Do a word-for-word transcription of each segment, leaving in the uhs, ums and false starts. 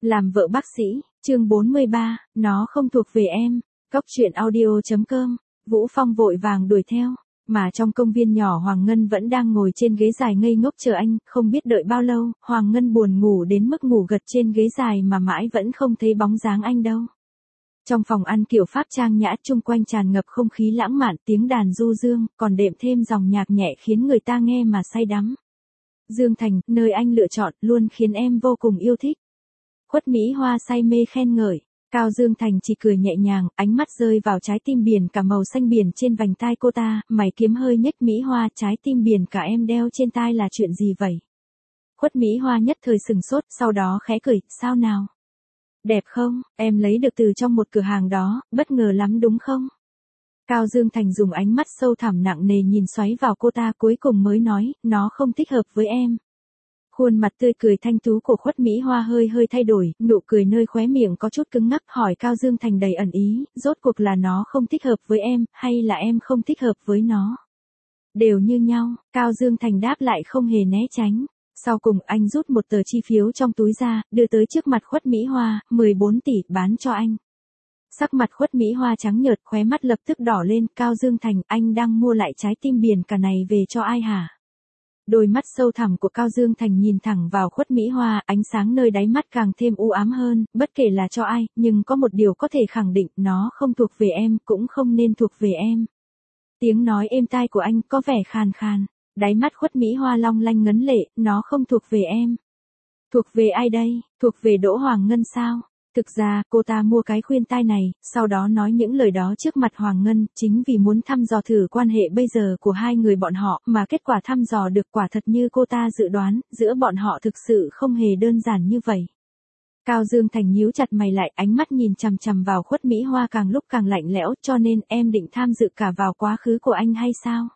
Làm vợ bác sĩ, chương bốn mươi ba, nó không thuộc về em. Cóc truyện audio chấm com. Vũ Phong vội vàng đuổi theo, mà trong công viên nhỏ Hoàng Ngân vẫn đang ngồi trên ghế dài ngây ngốc chờ anh, không biết đợi bao lâu, Hoàng Ngân buồn ngủ đến mức ngủ gật trên ghế dài mà mãi vẫn không thấy bóng dáng anh đâu. Trong phòng ăn kiểu Pháp trang nhã chung quanh tràn ngập không khí lãng mạn, tiếng đàn du dương, còn đệm thêm dòng nhạc nhẹ khiến người ta nghe mà say đắm. Dương Thành, nơi anh lựa chọn, luôn khiến em vô cùng yêu thích. Khuất Mỹ Hoa say mê khen ngợi. Cao Dương Thành chỉ cười nhẹ nhàng, ánh mắt rơi vào trái tim biển cả màu xanh biển trên vành tai cô ta, mày kiếm hơi nhếch. Mỹ Hoa, trái tim biển cả em đeo trên tai là chuyện gì vậy? Khuất Mỹ Hoa nhất thời sừng sốt, sau đó khẽ cười, sao nào? Đẹp không, em lấy được từ trong một cửa hàng đó, bất ngờ lắm đúng không? Cao Dương Thành dùng ánh mắt sâu thẳm nặng nề nhìn xoáy vào cô ta, cuối cùng mới nói, nó không thích hợp với em. Khuôn mặt tươi cười thanh tú của Khuất Mỹ Hoa hơi hơi thay đổi, nụ cười nơi khóe miệng có chút cứng ngắc, hỏi Cao Dương Thành đầy ẩn ý, rốt cuộc là nó không thích hợp với em, hay là em không thích hợp với nó? Đều như nhau, Cao Dương Thành đáp lại không hề né tránh. Sau cùng anh rút một tờ chi phiếu trong túi ra, đưa tới trước mặt Khuất Mỹ Hoa, mười bốn tỷ, bán cho anh. Sắc mặt Khuất Mỹ Hoa trắng nhợt, khóe mắt lập tức đỏ lên, Cao Dương Thành, anh đang mua lại trái tim biển cả này về cho ai hả? Đôi mắt sâu thẳm của Cao Dương Thành nhìn thẳng vào Khuất Mỹ Hoa, ánh sáng nơi đáy mắt càng thêm u ám hơn, bất kể là cho ai, nhưng có một điều có thể khẳng định, nó không thuộc về em, cũng không nên thuộc về em. Tiếng nói êm tai của anh có vẻ khàn khàn, đáy mắt Khuất Mỹ Hoa long lanh ngấn lệ, nó không thuộc về em. Thuộc về ai đây, thuộc về Đỗ Hoàng Ngân sao? Thực ra, cô ta mua cái khuyên tai này, sau đó nói những lời đó trước mặt Hoàng Ngân, chính vì muốn thăm dò thử quan hệ bây giờ của hai người bọn họ, mà kết quả thăm dò được quả thật như cô ta dự đoán, giữa bọn họ thực sự không hề đơn giản như vậy. Cao Dương Thành nhíu chặt mày lại, ánh mắt nhìn chằm chằm vào Khuất Mỹ Hoa càng lúc càng lạnh lẽo, cho nên em định tham dự cả vào quá khứ của anh hay sao?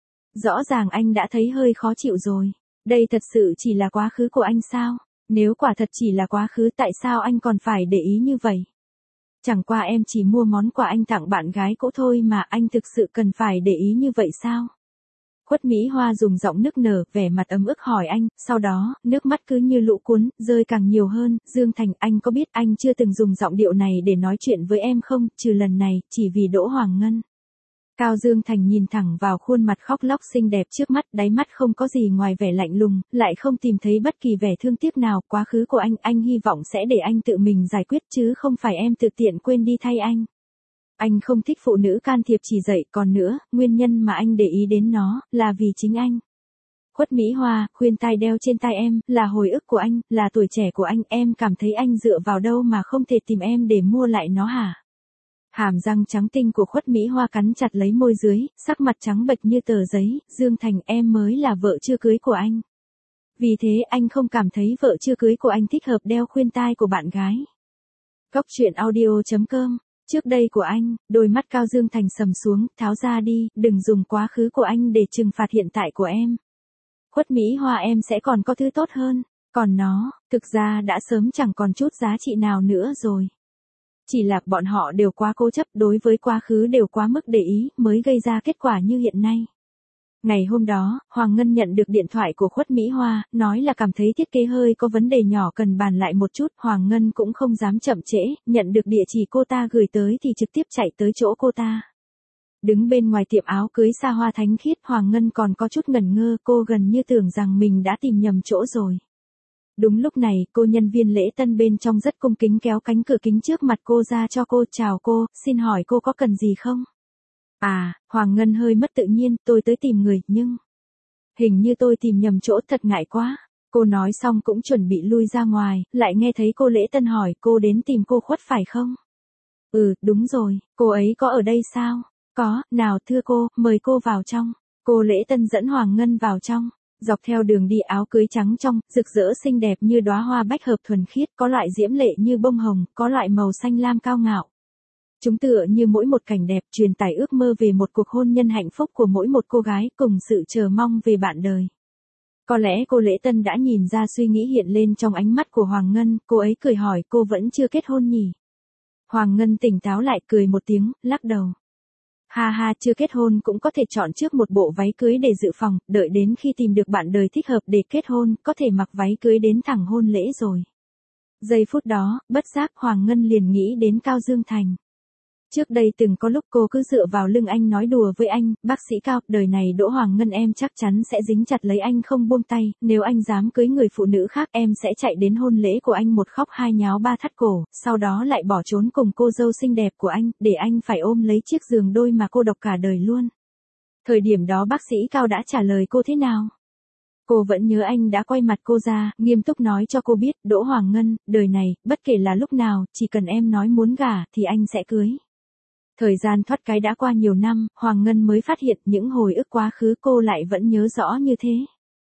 Rõ ràng anh đã thấy hơi khó chịu rồi. Đây thật sự chỉ là quá khứ của anh sao? Nếu quả thật chỉ là quá khứ, tại sao anh còn phải để ý như vậy? Chẳng qua em chỉ mua món quà anh tặng bạn gái cũ thôi mà, anh thực sự cần phải để ý như vậy sao? Khuất Mỹ Hoa dùng giọng nức nở, vẻ mặt ấm ức hỏi anh, sau đó, nước mắt cứ như lũ cuốn, rơi càng nhiều hơn. Dương Thành, anh có biết anh chưa từng dùng giọng điệu này để nói chuyện với em không, trừ lần này, chỉ vì Đỗ Hoàng Ngân. Cao Dương Thành nhìn thẳng vào khuôn mặt khóc lóc xinh đẹp trước mắt, đáy mắt không có gì ngoài vẻ lạnh lùng, lại không tìm thấy bất kỳ vẻ thương tiếc nào. Quá khứ của anh, anh hy vọng sẽ để anh tự mình giải quyết chứ không phải em tự tiện quên đi thay anh. Anh không thích phụ nữ can thiệp chỉ dạy, còn nữa, nguyên nhân mà anh để ý đến nó, là vì chính anh. Khuất Mỹ Hoa, khuyên tai đeo trên tai em, là hồi ức của anh, là tuổi trẻ của anh, em cảm thấy anh dựa vào đâu mà không thể tìm em để mua lại nó hả? Hàm răng trắng tinh của Khuất Mỹ Hoa cắn chặt lấy môi dưới, sắc mặt trắng bệch như tờ giấy, Dương Thành, em mới là vợ chưa cưới của anh. Vì thế anh không cảm thấy vợ chưa cưới của anh thích hợp đeo khuyên tai của bạn gái. Cóc truyện audio chấm com. Trước đây của anh, đôi mắt Cao Dương Thành sầm xuống, tháo ra đi, đừng dùng quá khứ của anh để trừng phạt hiện tại của em. Khuất Mỹ Hoa, em sẽ còn có thứ tốt hơn, còn nó, thực ra đã sớm chẳng còn chút giá trị nào nữa rồi. Chỉ là bọn họ đều quá cố chấp, đối với quá khứ đều quá mức để ý, mới gây ra kết quả như hiện nay. Ngày hôm đó, Hoàng Ngân nhận được điện thoại của Khuất Mỹ Hoa, nói là cảm thấy thiết kế hơi có vấn đề nhỏ cần bàn lại một chút. Hoàng Ngân cũng không dám chậm trễ, nhận được địa chỉ cô ta gửi tới thì trực tiếp chạy tới chỗ cô ta. Đứng bên ngoài tiệm áo cưới xa hoa thánh khiết, Hoàng Ngân còn có chút ngẩn ngơ, cô gần như tưởng rằng mình đã tìm nhầm chỗ rồi. Đúng lúc này, cô nhân viên lễ tân bên trong rất cung kính kéo cánh cửa kính trước mặt cô ra cho cô, chào cô, xin hỏi cô có cần gì không? À, Hoàng Ngân hơi mất tự nhiên, tôi tới tìm người, nhưng... Hình như tôi tìm nhầm chỗ, thật ngại quá. Cô nói xong cũng chuẩn bị lui ra ngoài, lại nghe thấy cô lễ tân hỏi, cô đến tìm cô Khuất phải không? Ừ, đúng rồi, cô ấy có ở đây sao? Có, nào thưa cô, mời cô vào trong. Cô lễ tân dẫn Hoàng Ngân vào trong. Dọc theo đường đi, áo cưới trắng trong, rực rỡ xinh đẹp như đóa hoa bách hợp thuần khiết, có loại diễm lệ như bông hồng, có loại màu xanh lam cao ngạo. Chúng tựa như mỗi một cảnh đẹp truyền tải ước mơ về một cuộc hôn nhân hạnh phúc của mỗi một cô gái, cùng sự chờ mong về bạn đời. Có lẽ cô lễ tân đã nhìn ra suy nghĩ hiện lên trong ánh mắt của Hoàng Ngân, cô ấy cười hỏi, cô vẫn chưa kết hôn nhỉ? Hoàng Ngân tỉnh táo lại, cười một tiếng, lắc đầu. Ha ha, chưa kết hôn cũng có thể chọn trước một bộ váy cưới để dự phòng, đợi đến khi tìm được bạn đời thích hợp để kết hôn, có thể mặc váy cưới đến thẳng hôn lễ rồi. Giây phút đó, bất giác Hoàng Ngân liền nghĩ đến Cao Dương Thành. Trước đây từng có lúc cô cứ dựa vào lưng anh nói đùa với anh, bác sĩ Cao, đời này Đỗ Hoàng Ngân em chắc chắn sẽ dính chặt lấy anh không buông tay, nếu anh dám cưới người phụ nữ khác em sẽ chạy đến hôn lễ của anh một khóc hai nháo ba thắt cổ, sau đó lại bỏ trốn cùng cô dâu xinh đẹp của anh, để anh phải ôm lấy chiếc giường đôi mà cô độc cả đời luôn. Thời điểm đó bác sĩ Cao đã trả lời cô thế nào? Cô vẫn nhớ anh đã quay mặt cô ra, nghiêm túc nói cho cô biết, Đỗ Hoàng Ngân, đời này, bất kể là lúc nào, chỉ cần em nói muốn gả, thì anh sẽ cưới. Thời gian thoát cái đã qua nhiều năm, Hoàng Ngân mới phát hiện những hồi ức quá khứ cô lại vẫn nhớ rõ như thế.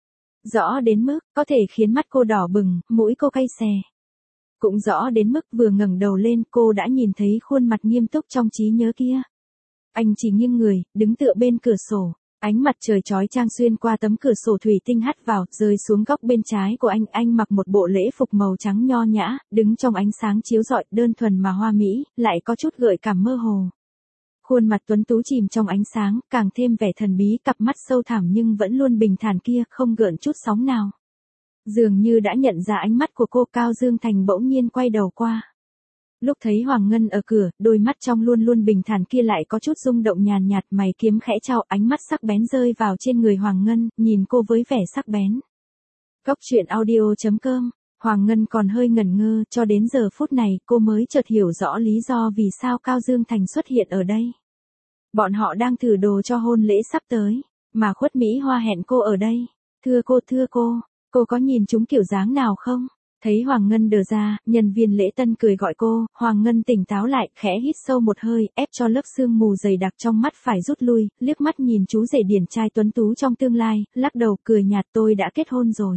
Rõ đến mức, có thể khiến mắt cô đỏ bừng, mũi cô cay xè. Cũng rõ đến mức vừa ngẩng đầu lên cô đã nhìn thấy khuôn mặt nghiêm túc trong trí nhớ kia. Anh chỉ nghiêng người, đứng tựa bên cửa sổ. Ánh mặt trời chói chang xuyên qua tấm cửa sổ thủy tinh hắt vào, rơi xuống góc bên trái của anh. Anh mặc một bộ lễ phục màu trắng nho nhã, đứng trong ánh sáng chiếu rọi, đơn thuần mà hoa mỹ, lại có chút gợi cảm mơ hồ. Khuôn mặt tuấn tú chìm trong ánh sáng, càng thêm vẻ thần bí, cặp mắt sâu thẳm nhưng vẫn luôn bình thản kia, không gợn chút sóng nào. Dường như đã nhận ra ánh mắt của cô, Cao Dương Thành bỗng nhiên quay đầu qua. Lúc thấy Hoàng Ngân ở cửa, đôi mắt trong luôn luôn bình thản kia lại có chút rung động nhàn nhạt, mày kiếm khẽ chau, ánh mắt sắc bén rơi vào trên người Hoàng Ngân, nhìn cô với vẻ sắc bén. Cốc truyện audio chấm com, Hoàng Ngân còn hơi ngẩn ngơ, cho đến giờ phút này cô mới chợt hiểu rõ lý do vì sao Cao Dương Thành xuất hiện ở đây. Bọn họ đang thử đồ cho hôn lễ sắp tới, mà Khuất Mỹ Hoa hẹn cô ở đây. Thưa cô, thưa cô, cô có nhìn chúng kiểu dáng nào không? Thấy Hoàng Ngân đờ ra, nhân viên lễ tân cười gọi cô, Hoàng Ngân tỉnh táo lại, khẽ hít sâu một hơi, ép cho lớp sương mù dày đặc trong mắt phải rút lui, liếc mắt nhìn chú rể điển trai tuấn tú trong tương lai, lắc đầu cười nhạt, tôi đã kết hôn rồi.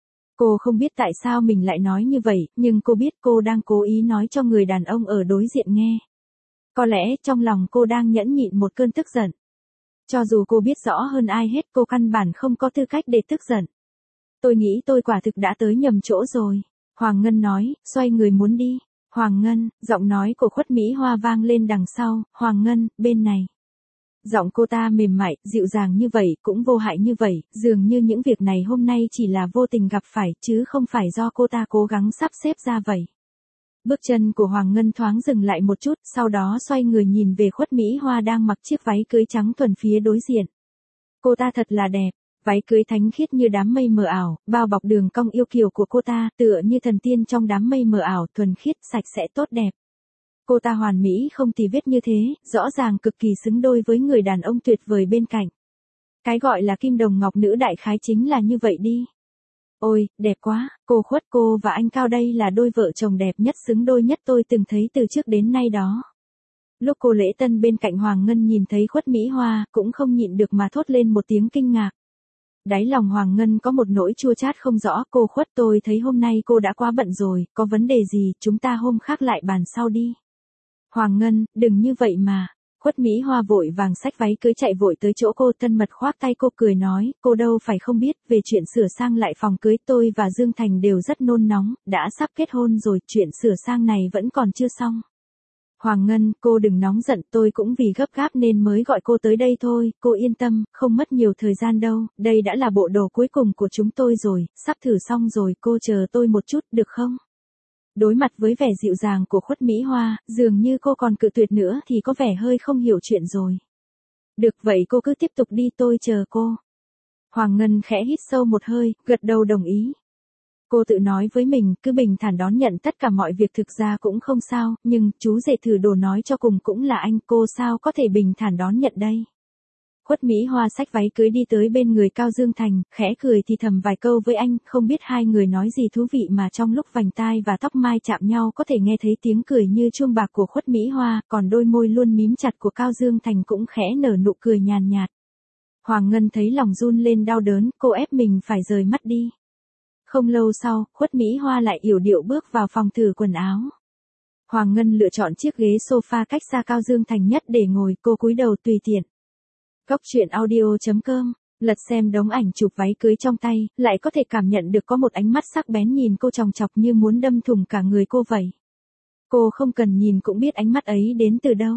Cô không biết tại sao mình lại nói như vậy, nhưng cô biết cô đang cố ý nói cho người đàn ông ở đối diện nghe. Có lẽ trong lòng cô đang nhẫn nhịn một cơn tức giận. Cho dù cô biết rõ hơn ai hết cô căn bản không có tư cách để tức giận. Tôi nghĩ tôi quả thực đã tới nhầm chỗ rồi. Hoàng Ngân nói, xoay người muốn đi. Hoàng Ngân, giọng nói của Khuất Mỹ Hoa vang lên đằng sau, Hoàng Ngân, bên này. Giọng cô ta mềm mại, dịu dàng như vậy, cũng vô hại như vậy, dường như những việc này hôm nay chỉ là vô tình gặp phải, chứ không phải do cô ta cố gắng sắp xếp ra vậy. Bước chân của Hoàng Ngân thoáng dừng lại một chút, sau đó xoay người nhìn về Khuất Mỹ Hoa đang mặc chiếc váy cưới trắng thuần phía đối diện. Cô ta thật là đẹp. Váy cưới thánh khiết như đám mây mờ ảo, bao bọc đường cong yêu kiều của cô ta, tựa như thần tiên trong đám mây mờ ảo, thuần khiết, sạch sẽ tốt đẹp. Cô ta hoàn mỹ không tì vết như thế, rõ ràng cực kỳ xứng đôi với người đàn ông tuyệt vời bên cạnh. Cái gọi là kim đồng ngọc nữ đại khái chính là như vậy đi. Ôi, đẹp quá, cô Khuất, cô và anh Cao đây là đôi vợ chồng đẹp nhất, xứng đôi nhất tôi từng thấy từ trước đến nay đó. Lúc cô lễ tân bên cạnh Hoàng Ngân nhìn thấy Khuất Mỹ Hoa, cũng không nhịn được mà thốt lên một tiếng kinh ngạc. Đáy lòng Hoàng Ngân có một nỗi chua chát không rõ, cô Khuất, tôi thấy hôm nay cô đã quá bận rồi, có vấn đề gì, chúng ta hôm khác lại bàn sau đi. Hoàng Ngân, đừng như vậy mà. Khuất Mỹ Hoa vội vàng xách váy cưới chạy vội tới chỗ cô, thân mật khoác tay cô, cười nói, cô đâu phải không biết, về chuyện sửa sang lại phòng cưới tôi và Dương Thành đều rất nôn nóng, đã sắp kết hôn rồi, chuyện sửa sang này vẫn còn chưa xong. Hoàng Ngân, cô đừng nóng giận, tôi cũng vì gấp gáp nên mới gọi cô tới đây thôi, cô yên tâm, không mất nhiều thời gian đâu, đây đã là bộ đồ cuối cùng của chúng tôi rồi, sắp thử xong rồi, cô chờ tôi một chút, được không? Đối mặt với vẻ dịu dàng của Khuất Mỹ Hoa, dường như cô còn cự tuyệt nữa thì có vẻ hơi không hiểu chuyện rồi. Được vậy cô cứ tiếp tục đi, tôi chờ cô. Hoàng Ngân khẽ hít sâu một hơi, gật đầu đồng ý. Cô tự nói với mình, cứ bình thản đón nhận tất cả mọi việc, thực ra cũng không sao, nhưng chú rể thử đồ nói cho cùng cũng là anh, cô sao có thể bình thản đón nhận đây. Khuất Mỹ Hoa xách váy cưới đi tới bên người Cao Dương Thành, khẽ cười thì thầm vài câu với anh, không biết hai người nói gì thú vị mà trong lúc vành tai và tóc mai chạm nhau có thể nghe thấy tiếng cười như chuông bạc của Khuất Mỹ Hoa, còn đôi môi luôn mím chặt của Cao Dương Thành cũng khẽ nở nụ cười nhàn nhạt. Hoàng Ngân thấy lòng run lên đau đớn, cô ép mình phải rời mắt đi. Không lâu sau, Khuất Mỹ Hoa lại yểu điệu bước vào phòng thử quần áo. Hoàng Ngân lựa chọn chiếc ghế sofa cách xa Cao Dương Thành nhất để ngồi, cô cúi đầu tùy tiện. Cốc truyện audio chấm com, lật xem đống ảnh chụp váy cưới trong tay, lại có thể cảm nhận được có một ánh mắt sắc bén nhìn cô chòng chọc như muốn đâm thủng cả người cô vậy. Cô không cần nhìn cũng biết ánh mắt ấy đến từ đâu.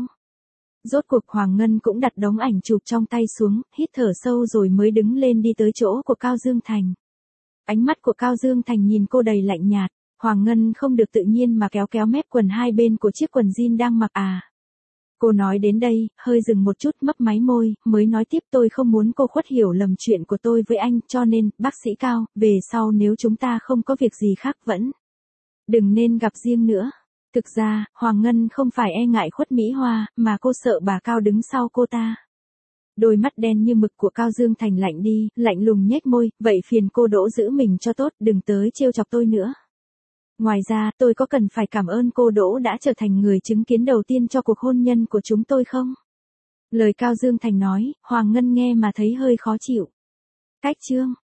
Rốt cuộc Hoàng Ngân cũng đặt đống ảnh chụp trong tay xuống, hít thở sâu rồi mới đứng lên đi tới chỗ của Cao Dương Thành. Ánh mắt của Cao Dương Thành nhìn cô đầy lạnh nhạt. Hoàng Ngân không được tự nhiên mà kéo kéo mép quần hai bên của chiếc quần jean đang mặc à. Cô nói đến đây, hơi dừng một chút mấp máy môi, mới nói tiếp tôi không muốn cô Khuất hiểu lầm chuyện của tôi với anh, cho nên, bác sĩ Cao, về sau nếu chúng ta không có việc gì khác vẫn đừng nên gặp riêng nữa. Thực ra, Hoàng Ngân không phải e ngại Khuất Mỹ Hoa, mà cô sợ bà Cao đứng sau cô ta. Đôi mắt đen như mực của Cao Dương Thành lạnh đi, lạnh lùng nhếch môi, vậy phiền cô Đỗ giữ mình cho tốt, đừng tới trêu chọc tôi nữa. Ngoài ra, tôi có cần phải cảm ơn cô Đỗ đã trở thành người chứng kiến đầu tiên cho cuộc hôn nhân của chúng tôi không? Lời Cao Dương Thành nói, Hoàng Ngân nghe mà thấy hơi khó chịu. Cách chương